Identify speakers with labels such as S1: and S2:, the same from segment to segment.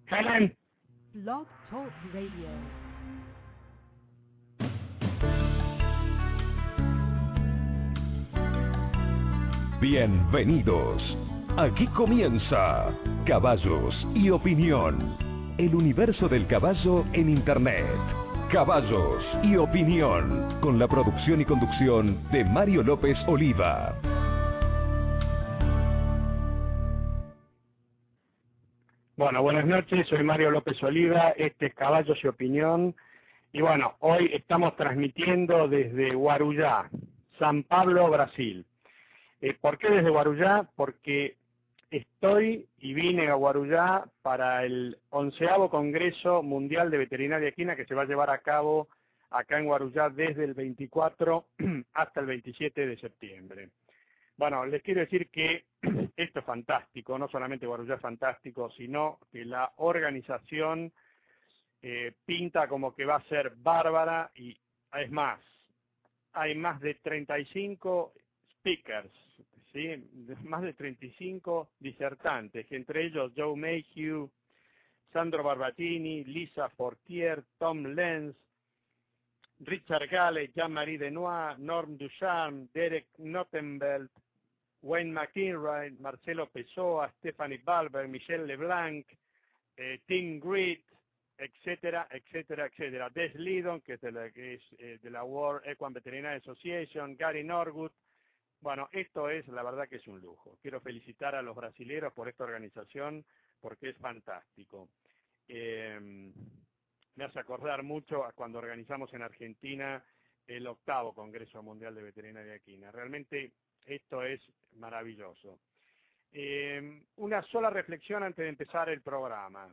S1: Helen.
S2: Blog Talk Radio.
S3: Bienvenidos. Aquí comienza Caballos y Opinión. El universo del caballo en Internet. Caballos y Opinión. Con la producción y conducción de Mario López Oliva.
S1: Bueno, buenas noches, soy Mario López Oliva, este es Caballos y Opinión, y bueno, hoy estamos transmitiendo desde Guarujá, San Pablo, Brasil. ¿Por qué desde Guarujá? Porque vine a Guarujá para el 11º Congreso Mundial de Veterinaria Equina que se va a llevar a cabo acá en Guarujá desde el 24 hasta el 27 de septiembre. Bueno, les quiero decir que esto es fantástico, no solamente Guarujá es fantástico, sino que la organización pinta como que va a ser bárbara y es más, hay más de 35 speakers, ¿sí? Más de 35 disertantes, entre ellos Joe Mayhew, Sandro Barbatini, Lisa Fortier, Tom Lenz, Richard Gale, Jean-Marie Denois, Norm Ducharme, Derek Nottenbelt, Wayne McIntyre, Marcelo Pessoa, Stephanie Balber, Michelle LeBlanc, Tim Greed, etcétera, etcétera, etcétera. Des Lidon, que es de la World Equine Veterinary Association, Gary Norwood. Bueno, esto es, la verdad que es un lujo. Quiero felicitar a los brasileros por esta organización, porque es fantástico. Me hace acordar mucho a cuando organizamos en Argentina el 8º Congreso Mundial de Veterinaria Equina. Realmente esto es maravilloso. Una sola reflexión antes de empezar el programa.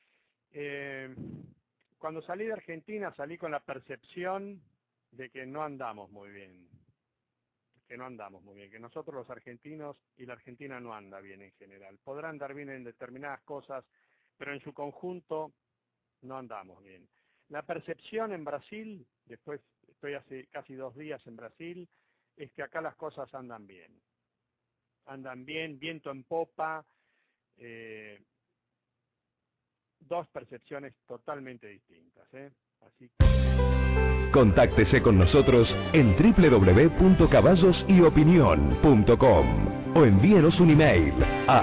S1: Cuando salí de Argentina salí con la percepción de que no andamos muy bien. Que nosotros los argentinos y la Argentina no anda bien en general. Podrá andar bien en determinadas cosas, pero en su conjunto no andamos bien. La percepción en Brasil, después estoy hace casi 2 días en Brasil, es que acá las cosas andan bien. Andan bien, viento en popa, 2 percepciones totalmente distintas, Así que...
S3: Contáctese con nosotros en www.caballosyopinion.com o envíenos un email a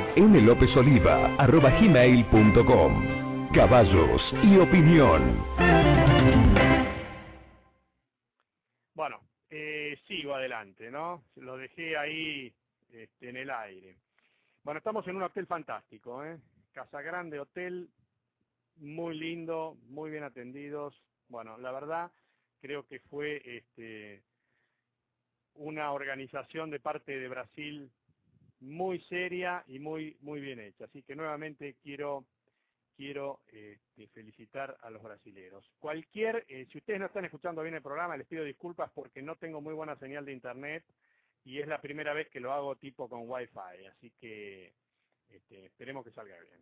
S3: nlopezoliva@gmail.com. Caballos y Opinión.
S1: Bueno, sigo adelante, ¿no? Lo dejé ahí en el aire. Bueno, estamos en un hotel fantástico, Casa Grande Hotel, muy lindo, muy bien atendidos. Bueno, la verdad, creo que fue una organización de parte de Brasil muy seria y muy bien hecha. Así que nuevamente quiero felicitar a los brasileros. Si ustedes no están escuchando bien el programa, les pido disculpas porque no tengo muy buena señal de internet y es la primera vez que lo hago tipo con Wi-Fi, así que esperemos que salga bien,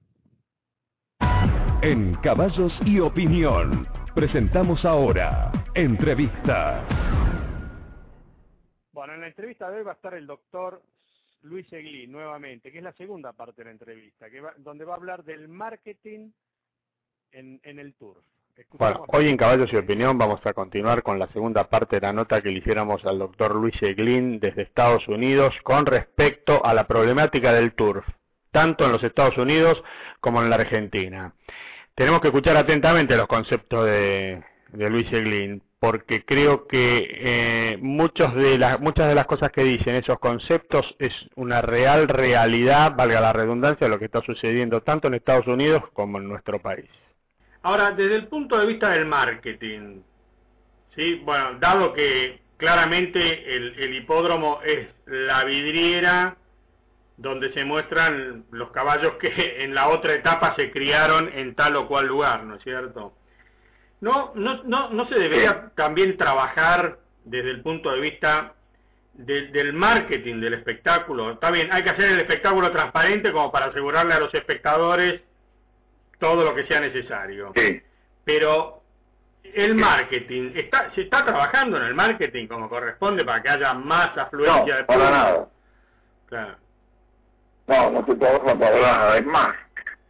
S3: En Caballos y Opinión presentamos ahora Entrevista.
S1: Bueno, en la entrevista de hoy va a estar el doctor Luis Eglin nuevamente, que es la segunda parte de la entrevista, donde va a hablar del marketing en el turf.
S4: Bueno, hoy en Caballos y Opinión vamos a continuar con la segunda parte de la nota que le hiciéramos al doctor Luis Eglin desde Estados Unidos con respecto a la problemática del turf, tanto en los Estados Unidos como en la Argentina. Tenemos que escuchar atentamente los conceptos de Luis Eglin, porque creo que muchas de las cosas que dicen esos conceptos es una realidad, valga la redundancia, de lo que está sucediendo tanto en Estados Unidos como en nuestro país. Ahora, desde el punto de vista del marketing, ¿sí? Bueno, dado que claramente el hipódromo es la vidriera donde se muestran los caballos que en la otra etapa se criaron en tal o cual lugar, ¿no es cierto? No se debería también trabajar desde el punto de vista del marketing del espectáculo. Está bien, hay que hacer el espectáculo transparente como para asegurarle a los espectadores todo lo que sea necesario. Sí. Pero el marketing, ¿se está trabajando en el marketing como corresponde para que haya más afluencia de público?
S5: No, para nada.
S4: Claro.
S5: No se trabaja para nada. Es más,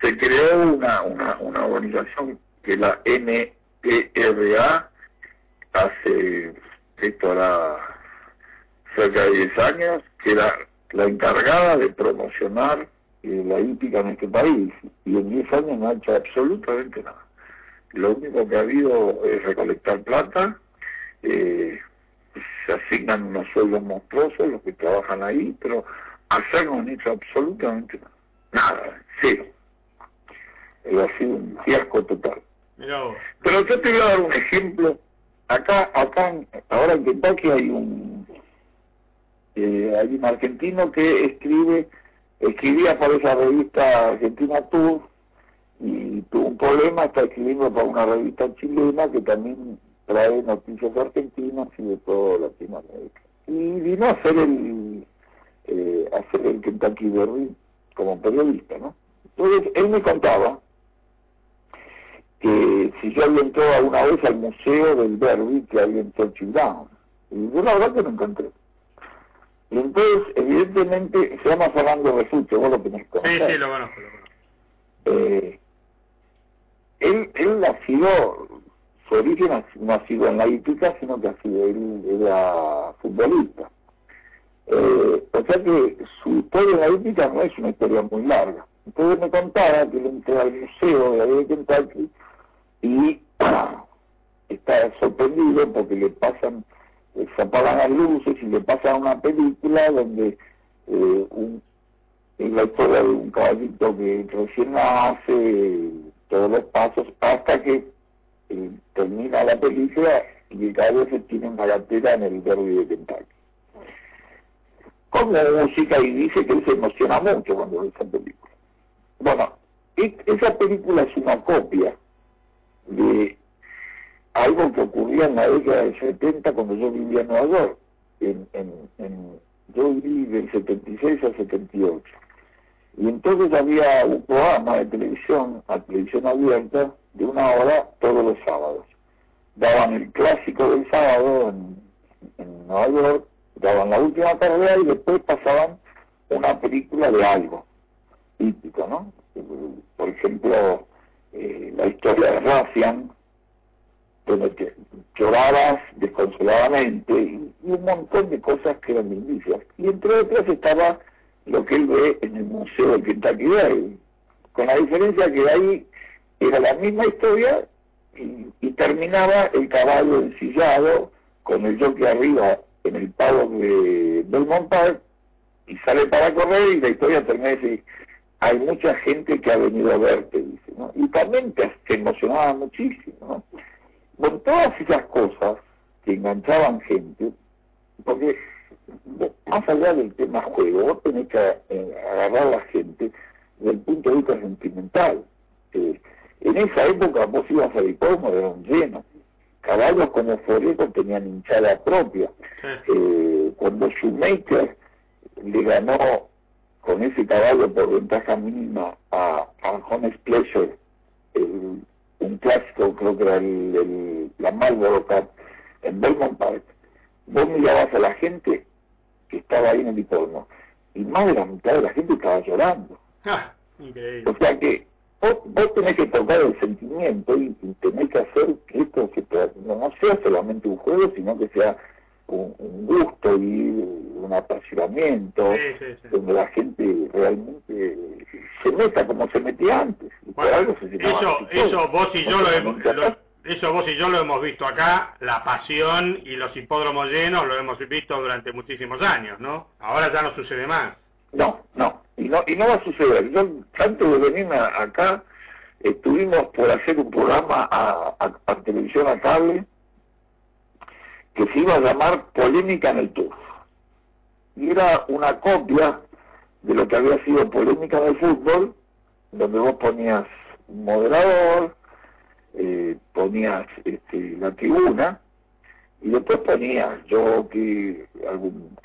S5: se creó una organización que es la NERA hace, esto hará cerca de 10 años, que era la encargada de promocionar la hípica en este país, y en 10 años no ha hecho absolutamente nada. Lo único que ha habido es recolectar plata, se asignan unos sueldos monstruosos los que trabajan ahí, pero hacer no han hecho absolutamente nada. Nada, cero. Ha sido un fiasco total.
S4: Pero
S5: yo te voy a dar un ejemplo. Acá ahora en Kentucky hay un argentino que escribía para esa revista Argentina Tour, y tuvo un problema, está escribiendo para una revista chilena que también trae noticias argentinas y de todo Latinoamérica. Y vino a hacer el Kentucky Derby como periodista, ¿no? Entonces él me contaba que si yo había entrado alguna vez al museo del Derby que había en Churchill Downs, y yo la verdad que me encontré. Y entonces, evidentemente, se llama Fernando Resucho, vos lo tenés que conocer.
S4: Sí, lo conozco.
S5: Él ha sido, su origen no ha sido en la hípica, sino que él era futbolista. O sea que su historia en la hípica no es una historia muy larga. Entonces me contaba que él entró al museo de la de Kentucky y está sorprendido porque se apagan las luces y le pasan una película donde es la historia de un caballito que recién nace, todos los pasos, hasta que termina la película y el caballo se tiene una gatera en el Derby de Kentucky. Con música, y dice que él se emociona mucho cuando ve esa película. Bueno, esa película es una copia de algo que ocurría en la década del 70 cuando yo vivía en Nueva York. Yo viví del 76 al 78. Y entonces había un programa de televisión, a televisión abierta, de 1 hora todos los sábados. Daban el clásico del sábado en Nueva York, daban la última carrera y después pasaban una película de algo típico, ¿no? Por ejemplo, la historia de Russian, donde llorabas desconsoladamente, y un montón de cosas que eran lindísimas. Y entre otras estaba lo que él ve en el Museo del Kentucky Derby, con la diferencia que ahí era la misma historia y terminaba el caballo ensillado con el jockey arriba en el pavo de Belmont Park, y sale para correr y la historia termina y dice: hay mucha gente que ha venido a verte, dice, ¿no? Y también te emocionaba muchísimo, ¿no? Con todas esas cosas que enganchaban gente, porque más allá del tema juego, vos tenés que agarrar a la gente desde el punto de vista sentimental. En esa época vos ibas a hipódromo, eran llenos. Caballos como Foreco tenían hinchada propia. Cuando Shoemaker le ganó con ese caballo por ventaja mínima a Honest Pleasure, un clásico, creo que era la Marlboro Cup en Belmont Park, vos mirabas a la gente que estaba ahí en el hipódromo y más de la mitad de la gente estaba llorando.
S4: Increíble.
S5: O sea que vos tenés que tocar el sentimiento y tenés que hacer que esto no sea solamente un juego, sino que sea un gusto y un apasionamiento, donde la gente realmente se meta como se metía antes.
S4: Bueno, eso vos y yo lo hemos visto acá, la pasión y los hipódromos llenos lo hemos visto durante muchísimos años, ¿no? Ahora ya no sucede más.
S5: No va a suceder. Yo, antes de venirme acá, estuvimos por hacer un programa a televisión a cable que se iba a llamar Polémica en el Turf. Y era una copia de lo que había sido Polémica en el Fútbol, donde vos ponías un moderador, ponías la tribuna, y después ponías algún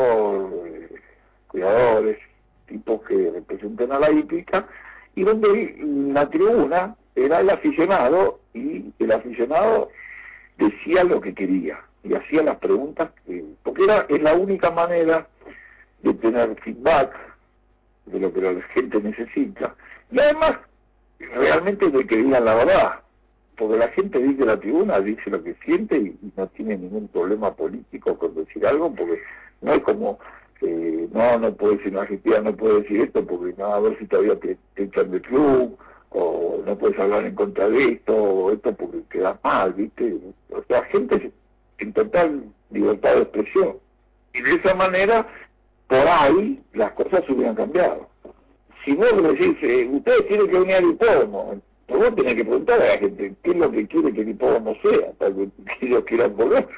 S5: criadores, tipos que representen a la hípica, y donde la tribuna era el aficionado, y el aficionado decía lo que quería y hacía las preguntas porque es la única manera de tener feedback de lo que la gente necesita, y además realmente de que digan la verdad, porque la gente dice la tribuna, dice lo que siente y no tiene ningún problema político con decir algo, porque no es como, no puede decir una Argentina, no puede decir esto, porque no, a ver si todavía te echan de club, o no puedes hablar en contra de esto, o esto porque queda mal, ¿viste? O sea, gente en total libertad de expresión. Y de esa manera, por ahí, las cosas hubieran cambiado. Si vos le decís, ustedes tienen que venir al hipódromo, vos tenés que preguntar a la gente qué es lo que quiere que el hipódromo sea, para que ellos quieran volver.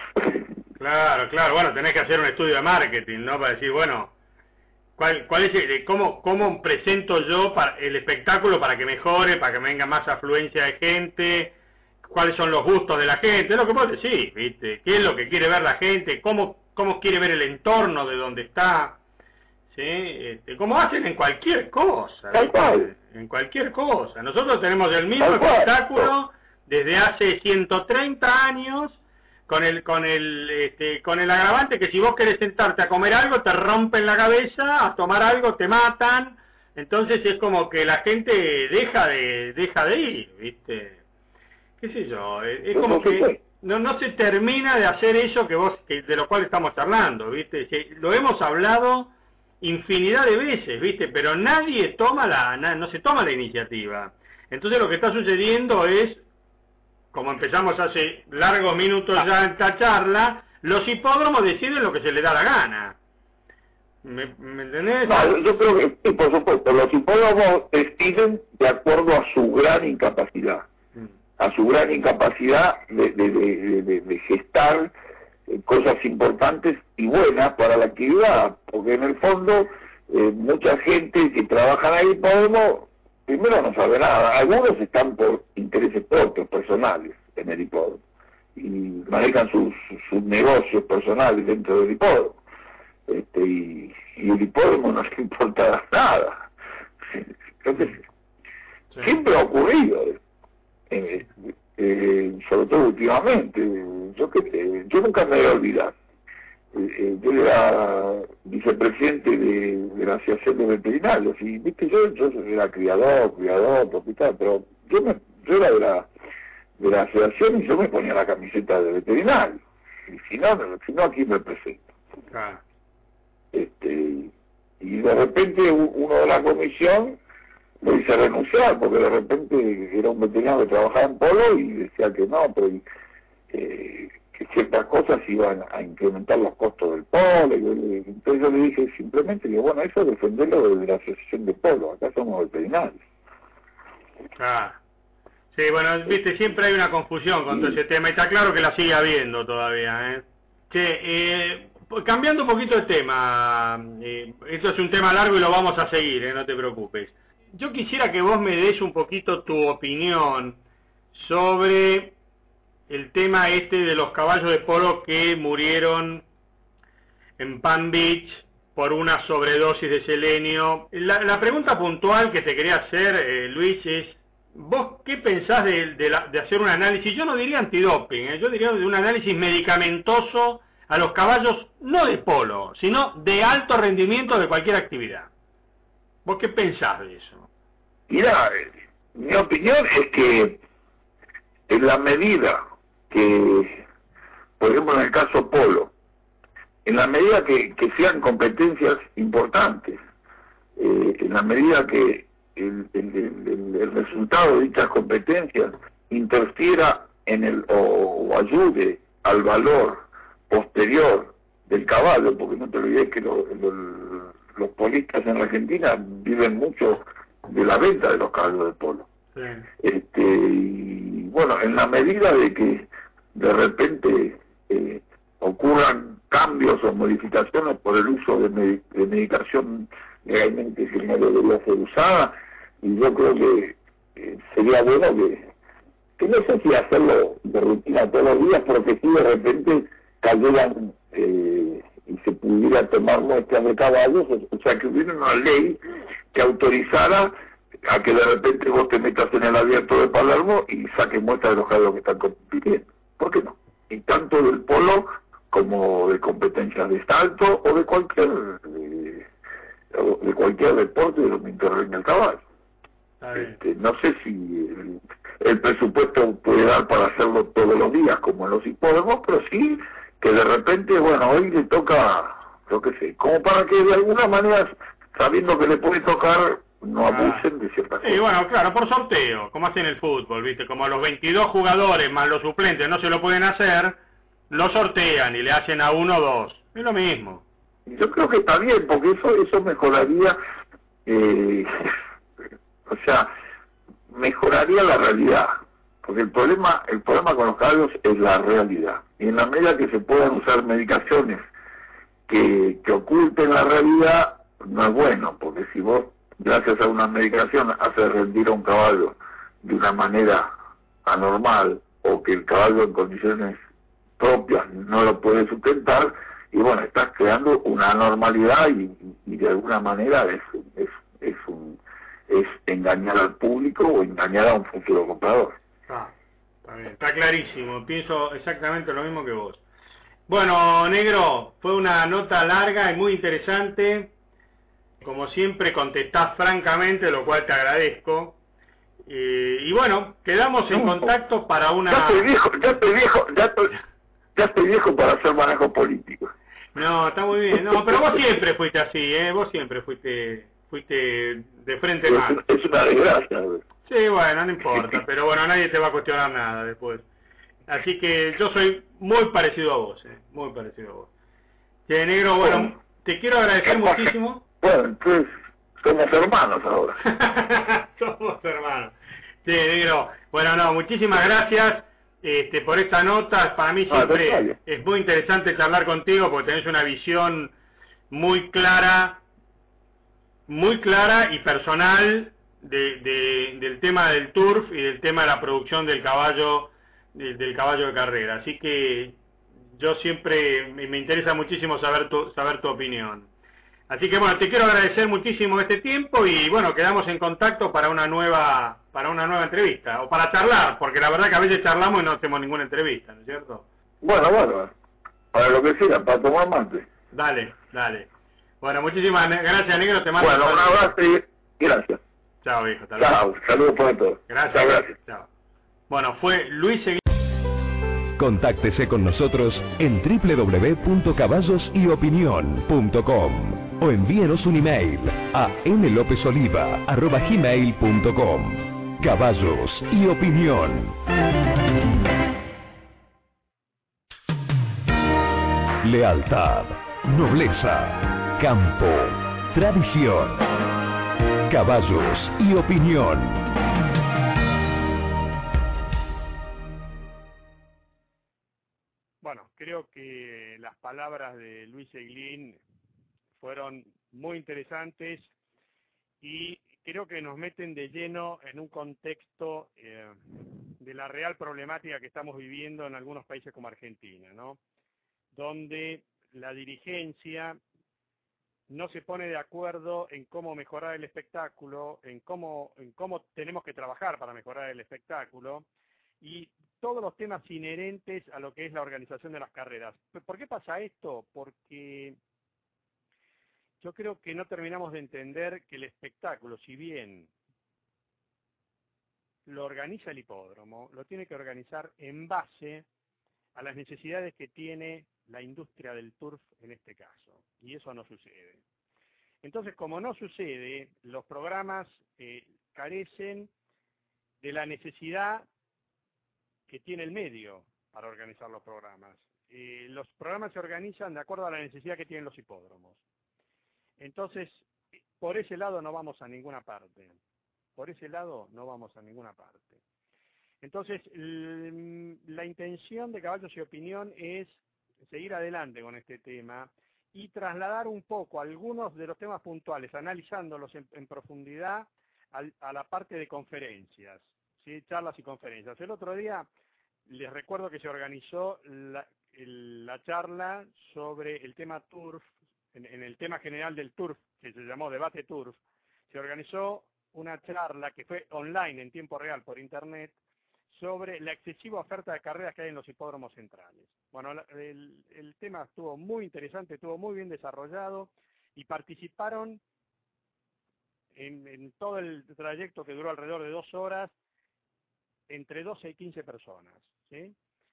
S4: Claro, bueno, tenés que hacer un estudio de marketing, ¿no? Para decir, bueno, ¿cuál es cómo presento yo el espectáculo para que mejore, para que venga más afluencia de gente? ¿Cuáles son los gustos de la gente? Es lo que vos decís, ¿viste? ¿Qué es lo que quiere ver la gente? ¿Cómo quiere ver el entorno de donde está? ¿Sí? Como hacen en cualquier cosa, en cualquier cosa. Nosotros tenemos el mismo espectáculo desde hace 130 años con el agravante que si vos querés sentarte a comer algo te rompen la cabeza, a tomar algo te matan. Entonces es como que la gente deja de ir, ¿viste? Qué sé yo, es como que no se termina de hacer eso de lo cual estamos charlando, ¿viste? Lo hemos hablado infinidad de veces, ¿viste? Pero nadie no se toma la iniciativa. Entonces lo que está sucediendo es, como empezamos hace largos minutos ya en esta charla, los hipódromos deciden lo que se les da la gana. ¿Me entendés?
S5: No, yo creo que, sí, por supuesto, los hipódromos deciden de acuerdo a su gran incapacidad. A su gran incapacidad de gestar cosas importantes y buenas para la actividad, porque en el fondo mucha gente que trabaja en el hipódromo primero no sabe nada, algunos están por intereses propios, personales en el hipódromo y manejan sus negocios personales dentro del hipódromo, y el hipódromo no les importa nada. Entonces, siempre ha ocurrido, sobre todo últimamente. Yo nunca me voy a olvidar. Yo era vicepresidente de la Asociación de Veterinarios y viste, yo era criador, propietario, pero yo era de la asociación y yo me ponía la camiseta de veterinario, y si no aquí me presento. Y de repente uno de la comisión lo hice renunciar porque de repente era un veterinario que trabajaba en polo y decía que no, pero que ciertas cosas iban a incrementar los costos del polo. Entonces yo le dije simplemente que bueno, eso es defenderlo de la asociación de polo, acá somos veterinarios.
S4: Sí, bueno, viste, siempre hay una confusión con todo ese tema y está claro que la sigue habiendo todavía, cambiando un poquito el tema, esto es un tema largo y lo vamos a seguir, no te preocupes. Yo quisiera que vos me des un poquito tu opinión sobre el tema de los caballos de polo que murieron en Palm Beach por una sobredosis de selenio. La pregunta puntual que te quería hacer, Luis, es ¿vos qué pensás de hacer un análisis? Yo no diría antidoping, yo diría de un análisis medicamentoso a los caballos, no de polo, sino de alto rendimiento de cualquier actividad. ¿Vos qué pensás de eso?
S5: Mira, mi opinión es que en la medida que, por ejemplo en el caso polo, en la medida que sean competencias importantes, en la medida que el resultado de dichas competencias interfiera o ayude al valor posterior del caballo, porque no te olvides que los polistas en la Argentina viven mucho de la venta de los caballos de polo. Y bueno, en la medida de que de repente ocurran cambios o modificaciones por el uso de medicación legalmente que no debería ser usada, y yo creo que sería bueno que no sé si hacerlo de rutina todos los días, pero que si de repente cayeran y se pudiera tomar muestras de caballos, o sea que hubiera una ley que autorizara a que de repente vos te metas en el abierto de Palermo y saques muestras de los caballos que están compitiendo. ¿Por qué no? Y tanto del polo como de competencias de salto o de cualquier deporte de donde intervenga el caballo. No sé si el presupuesto puede dar para hacerlo todos los días como en los hipódromos, pero sí que de repente, bueno, hoy le toca, lo que sé, como para que de alguna manera, sabiendo que le puede tocar, no abusen de ciertas cosas.
S4: Y bueno, claro, por sorteo, como hacen en el fútbol, ¿viste? Como a los 22 jugadores más los suplentes no se lo pueden hacer, lo sortean y le hacen a uno o dos. Es lo mismo.
S5: Yo creo que está bien, porque eso mejoraría, o sea, mejoraría la realidad. Porque el problema con los caballos es la realidad. Y en la medida que se puedan usar medicaciones que oculten la realidad, no es bueno, porque si vos, gracias a una medicación, haces rendir a un caballo de una manera anormal, o que el caballo en condiciones propias no lo puede sustentar, y bueno, estás creando una anormalidad y de alguna manera es engañar al público o engañar a un futuro comprador.
S4: Está bien, está clarísimo, pienso exactamente lo mismo que vos. Bueno, Negro, fue una nota larga y muy interesante. Como siempre contestás francamente, lo cual te agradezco. Y bueno, quedamos en contacto para una...
S5: Ya estoy viejo para hacer manejo político.
S4: No, está muy bien. No, pero vos siempre fuiste así, vos siempre fuiste de frente más.
S5: Es una desgracia.
S4: Sí, bueno, no importa, pero bueno, nadie te va a cuestionar nada después. Así que yo soy muy parecido a vos, muy parecido a vos. Negro, bueno, te quiero agradecer muchísimo.
S5: Bueno, entonces somos hermanos ahora.
S4: Somos hermanos. Sí, Negro. Bueno, no, muchísimas gracias por esta nota. Para mí siempre es muy interesante charlar contigo porque tenés una visión muy clara y personal del tema del turf y del tema de la producción del caballo de carrera. Así que yo siempre me interesa muchísimo saber tu opinión. Así que bueno, te quiero agradecer muchísimo este tiempo y bueno, quedamos en contacto para una nueva entrevista o para charlar, porque la verdad que a veces charlamos y no hacemos ninguna entrevista, ¿no es cierto?
S5: Bueno, para lo que sea, para tomar mate.
S4: Dale. Bueno, muchísimas gracias, Negro, te mando
S5: un abrazo y gracias.
S4: Chao, viejo.
S5: Chao, saludos para todos.
S4: Gracias. Chao. Bueno, fue Luis Eguín.
S3: Contáctese con nosotros en www.caballosyopinion.com o envíenos un email a nlopezoliva@gmail.com. Caballos y Opinión. Lealtad, nobleza, campo, tradición. Caballos y Opinión.
S1: Bueno, creo que las palabras de Luis Eguín fueron muy interesantes y creo que nos meten de lleno en un contexto de la real problemática que estamos viviendo en algunos países como Argentina, ¿no? Donde la dirigencia no se pone de acuerdo en cómo mejorar el espectáculo, en cómo tenemos que trabajar para mejorar el espectáculo y todos los temas inherentes a lo que es la organización de las carreras. ¿Por qué pasa esto? Porque yo creo que no terminamos de entender que el espectáculo, si bien lo organiza el hipódromo, lo tiene que organizar en base a las necesidades que tiene la industria del turf en este caso, y eso no sucede. Entonces, como no sucede, los programas carecen de la necesidad que tiene el medio para organizar los programas. Los programas se organizan de acuerdo a la necesidad que tienen los hipódromos. Entonces, por ese lado no vamos a ninguna parte. Entonces, la intención de Caballos y Opinión es seguir adelante con este tema y trasladar un poco algunos de los temas puntuales, analizándolos en profundidad a la parte de conferencias, ¿sí? Charlas y conferencias. El otro día les recuerdo que se organizó la charla sobre el tema turf, en el tema general del turf, que se llamó Debate Turf. Se organizó una charla que fue online en tiempo real por internet sobre la excesiva oferta de carreras que hay en los hipódromos centrales. Bueno, el tema estuvo muy interesante, estuvo muy bien desarrollado y participaron en todo el trayecto que duró alrededor de 2 horas, entre 12 y 15 personas, ¿sí?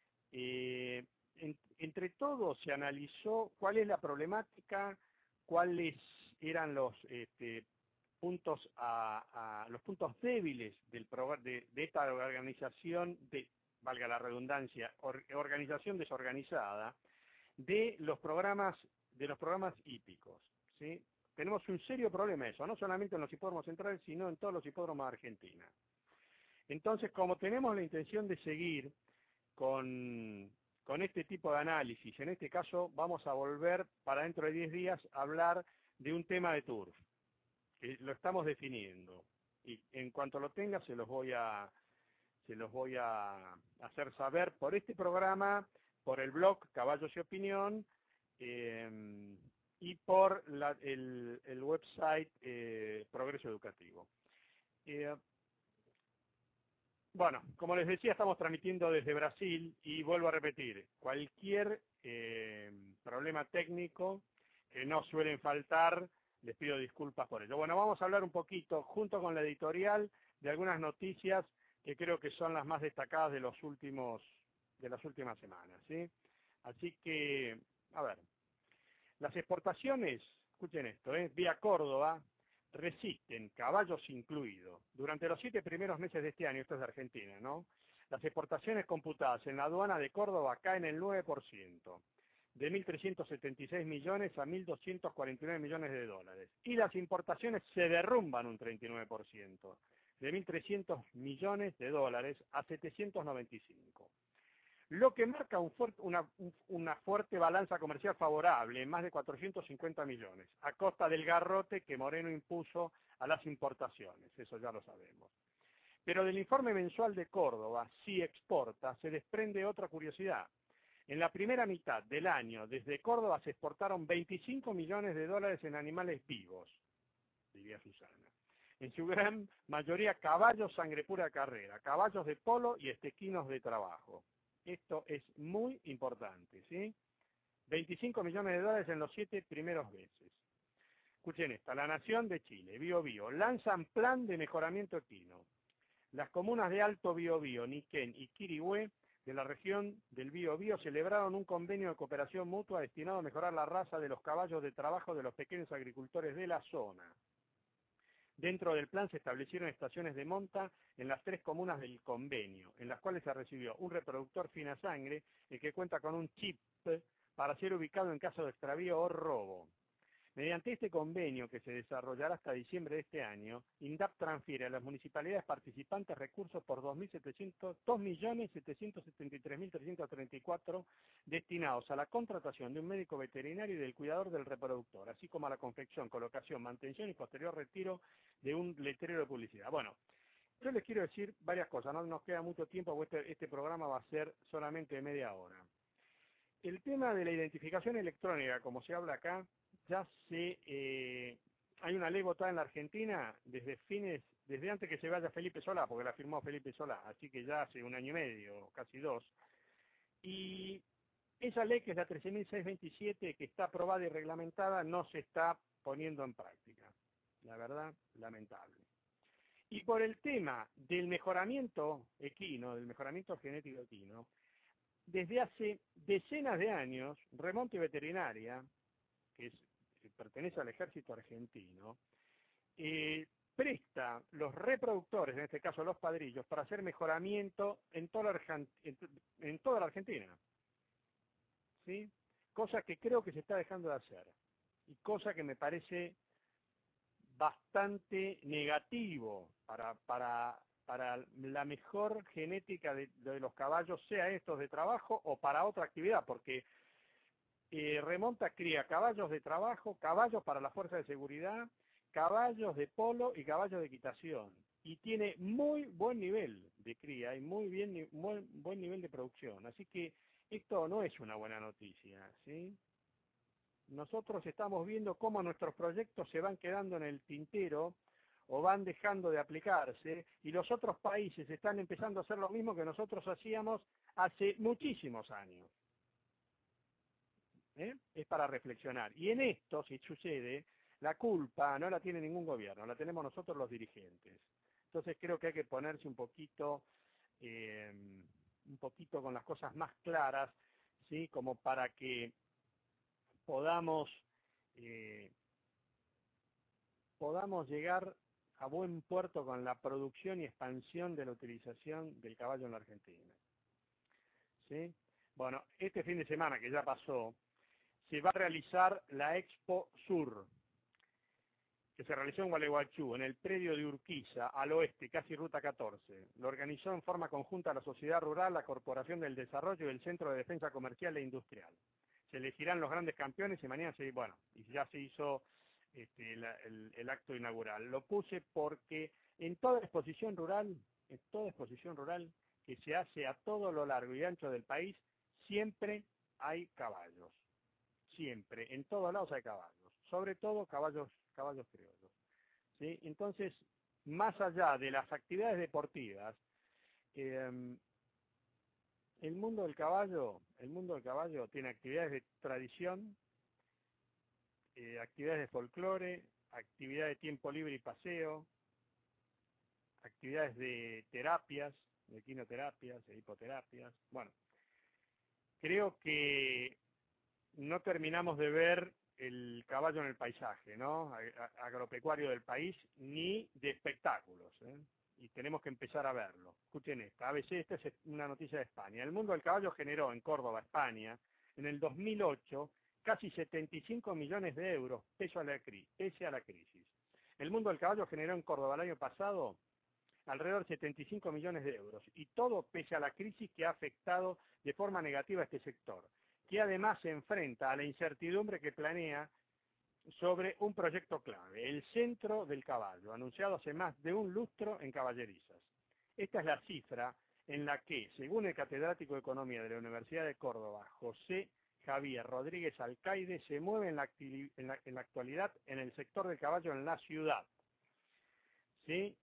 S1: Entre todos se analizó cuál es la problemática, cuáles eran los puntos los puntos débiles de esta organización, valga la redundancia, organización desorganizada de los programas hípicos, ¿sí? Tenemos un serio problema eso, no solamente en los hipódromos centrales, sino en todos los hipódromos de Argentina. Entonces, como tenemos la intención de seguir con este tipo de análisis, en este caso vamos a volver para dentro de 10 días a hablar de un tema de turf, que lo estamos definiendo. Y en cuanto lo tenga se los voy a hacer saber por este programa, por el blog Caballos y Opinión, y por el website Progreso Educativo. Bueno, como les decía, estamos transmitiendo desde Brasil y vuelvo a repetir, cualquier problema técnico que no suelen faltar, les pido disculpas por ello. Bueno, vamos a hablar un poquito, junto con la editorial, de algunas noticias que creo que son las más destacadas de las últimas semanas, ¿sí? Así que, a ver, las exportaciones, escuchen esto, vía Córdoba, resisten, caballos incluidos. Durante los 7 primeros meses de este año, esto es de Argentina, ¿no? Las exportaciones computadas en la aduana de Córdoba caen el 9%, de 1.376 millones a 1.249 millones de dólares. Y las importaciones se derrumban un 39%, de 1.300 millones de dólares a 795. Lo que marca una fuerte balanza comercial favorable, más de 450 millones, a costa del garrote que Moreno impuso a las importaciones, eso ya lo sabemos. Pero del informe mensual de Córdoba, Sí Exporta, se desprende otra curiosidad. En la primera mitad del año, desde Córdoba se exportaron 25 millones de dólares en animales vivos, diría Susana. En su gran mayoría caballos sangre pura carrera, caballos de polo y estequinos de trabajo. Esto es muy importante, ¿sí? 25 millones de dólares en los 7 primeros meses. Escuchen esta, La Nación de Chile, Biobío, lanzan plan de mejoramiento equino. Las comunas de Alto Biobío, Niquén y Quirihue, de la región del Biobío, celebraron un convenio de cooperación mutua destinado a mejorar la raza de los caballos de trabajo de los pequeños agricultores de la zona. Dentro del plan se establecieron estaciones de monta en las 3 comunas del convenio, en las cuales se recibió un reproductor fina sangre, el que cuenta con un chip para ser ubicado en caso de extravío o robo. Mediante este convenio, que se desarrollará hasta diciembre de este año, INDAP transfiere a las municipalidades participantes recursos por 2.773.334 destinados a la contratación de un médico veterinario y del cuidador del reproductor, así como a la confección, colocación, mantención y posterior retiro de un letrero de publicidad. Bueno, yo les quiero decir varias cosas, no nos queda mucho tiempo, porque este programa va a ser solamente de media hora. El tema de la identificación electrónica, como se habla acá, ya hay una ley votada en la Argentina desde antes que se vaya Felipe Solá, porque la firmó Felipe Solá, así que ya hace 1 año y medio, casi 2. Y esa ley, que es la 13.627, que está aprobada y reglamentada, no se está poniendo en práctica. La verdad, lamentable. Y por el tema del mejoramiento equino, del mejoramiento genético equino, desde hace decenas de años, Remonte Veterinaria, que pertenece al ejército argentino, presta los reproductores, en este caso los padrillos, para hacer mejoramiento en toda la Argentina, ¿sí? Cosa que creo que se está dejando de hacer, y cosa que me parece bastante negativo para la mejor genética de los caballos, sea estos de trabajo o para otra actividad, porque Remonta cría caballos de trabajo, caballos para la fuerza de seguridad, caballos de polo y caballos de equitación. Y tiene muy buen nivel de cría y muy buen nivel de producción. Así que esto no es una buena noticia, ¿sí? Nosotros estamos viendo cómo nuestros proyectos se van quedando en el tintero o van dejando de aplicarse, y los otros países están empezando a hacer lo mismo que nosotros hacíamos hace muchísimos años. Es para reflexionar. Y en esto, si sucede, La culpa no la tiene ningún gobierno, la tenemos nosotros los dirigentes. Entonces creo que hay que ponerse un poquito con las cosas más claras, ¿sí? Como para que podamos llegar a buen puerto con la producción y expansión de la utilización del caballo en la Argentina. ¿Sí? Bueno, este fin de semana que ya pasó, se va a realizar la Expo Sur, que se realizó en Gualeguaychú, en el predio de Urquiza, al oeste, casi Ruta 14. Lo organizó en forma conjunta la Sociedad Rural, la Corporación del Desarrollo y el Centro de Defensa Comercial e Industrial. Se elegirán los grandes campeones y mañana ya se hizo el acto inaugural. Lo puse porque en toda exposición rural que se hace a todo lo largo y ancho del país, siempre hay caballos. Siempre, en todos lados hay caballos, sobre todo caballos criollos. ¿Sí? Entonces, más allá de las actividades deportivas, el mundo del caballo tiene actividades de tradición, actividades de folclore, actividades de tiempo libre y paseo, actividades de terapias, de quimioterapias, de hipoterapias. Bueno, creo que no terminamos de ver el caballo en el paisaje, ¿no? Agropecuario del país, ni de espectáculos, ¿eh? Y tenemos que empezar a verlo. Escuchen esta, ABC, esta es una noticia de España. El mundo del caballo generó en Córdoba, España, en el 2008, casi 75 millones de euros, pese a la crisis. El mundo del caballo generó en Córdoba el año pasado alrededor de 75 millones de euros, y todo pese a la crisis que ha afectado de forma negativa a este sector, que además se enfrenta a la incertidumbre que planea sobre un proyecto clave, el Centro del Caballo, anunciado hace más de un lustro en Caballerizas. Esta es la cifra en la que, según el catedrático de Economía de la Universidad de Córdoba, José Javier Rodríguez Alcaide, se mueve en la actualidad en el sector del caballo en la ciudad. ¿Sí?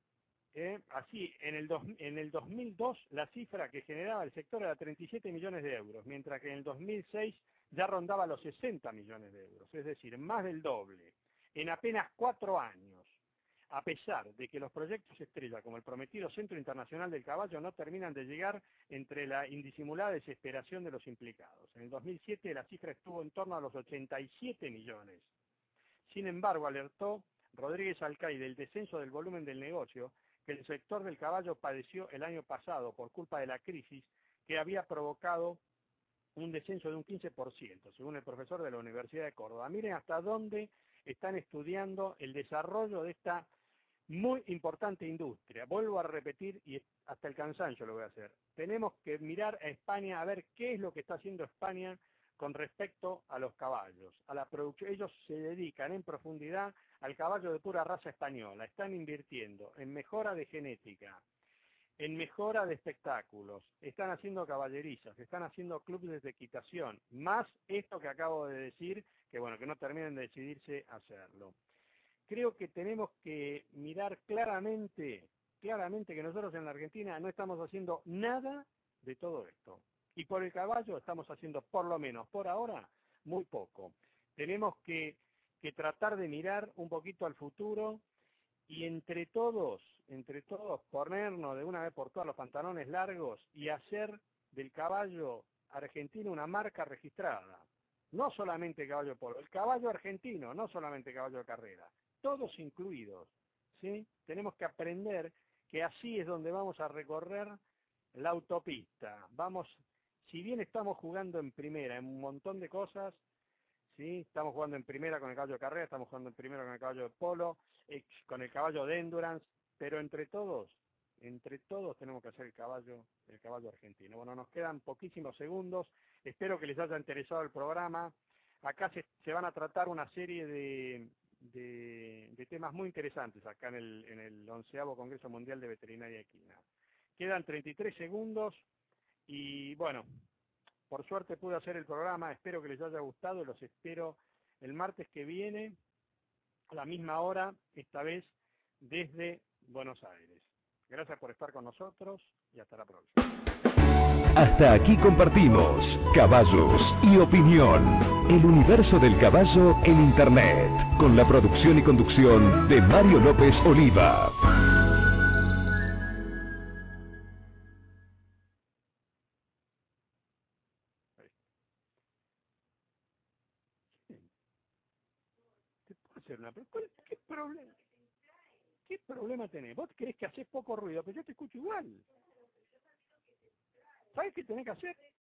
S1: Así, en el 2002 la cifra que generaba el sector era 37 millones de euros, mientras que en el 2006 ya rondaba los 60 millones de euros, es decir, más del doble, en apenas 4 años, a pesar de que los proyectos estrella, como el prometido Centro Internacional del Caballo, no terminan de llegar entre la indisimulada desesperación de los implicados. En el 2007 la cifra estuvo en torno a los 87 millones. Sin embargo, alertó Rodríguez Alcaide del descenso del volumen del negocio que el sector del caballo padeció el año pasado por culpa de la crisis, que había provocado un descenso de un 15%, según el profesor de la Universidad de Córdoba. Miren hasta dónde están estudiando el desarrollo de esta muy importante industria. Vuelvo a repetir, y hasta el cansancio lo voy a hacer. Tenemos que mirar a España a ver qué es lo que está haciendo España con respecto a los caballos, a la producción. Ellos se dedican en profundidad al caballo de pura raza española, están invirtiendo en mejora de genética, en mejora de espectáculos, están haciendo caballerizas, están haciendo clubes de equitación, más esto que acabo de decir, que bueno, que no terminen de decidirse a hacerlo. Creo que tenemos que mirar claramente que nosotros en la Argentina no estamos haciendo nada de todo esto. Y por el caballo estamos haciendo, por lo menos por ahora, muy poco. Tenemos que tratar de mirar un poquito al futuro y entre todos ponernos de una vez por todas los pantalones largos y hacer del caballo argentino una marca registrada. No solamente caballo polo, el caballo argentino, no solamente caballo de carrera, todos incluidos, ¿sí? Tenemos que aprender que así es donde vamos a recorrer la autopista. Si bien estamos jugando en primera en un montón de cosas, ¿sí? Estamos jugando en primera con el caballo de carrera, estamos jugando en primera con el caballo de polo, con el caballo de endurance, pero entre todos tenemos que hacer el caballo argentino. Bueno, nos quedan poquísimos segundos, espero que les haya interesado el programa. Acá se van a tratar una serie de temas muy interesantes acá en el 11º Congreso Mundial de Veterinaria Equina. Quedan 33 segundos y bueno, por suerte pude hacer el programa, espero que les haya gustado, los espero el martes que viene a la misma hora, esta vez desde Buenos Aires. Gracias por estar con nosotros y hasta la próxima.
S3: Hasta aquí compartimos Caballos y Opinión, el universo del caballo en Internet, con la producción y conducción de Mario López Oliva.
S1: ¿Te puedo hacer una pregunta? ¿Qué problema tenés? Vos creés que haces poco ruido, pero yo te escucho igual. ¿Sabes qué tenés que hacer?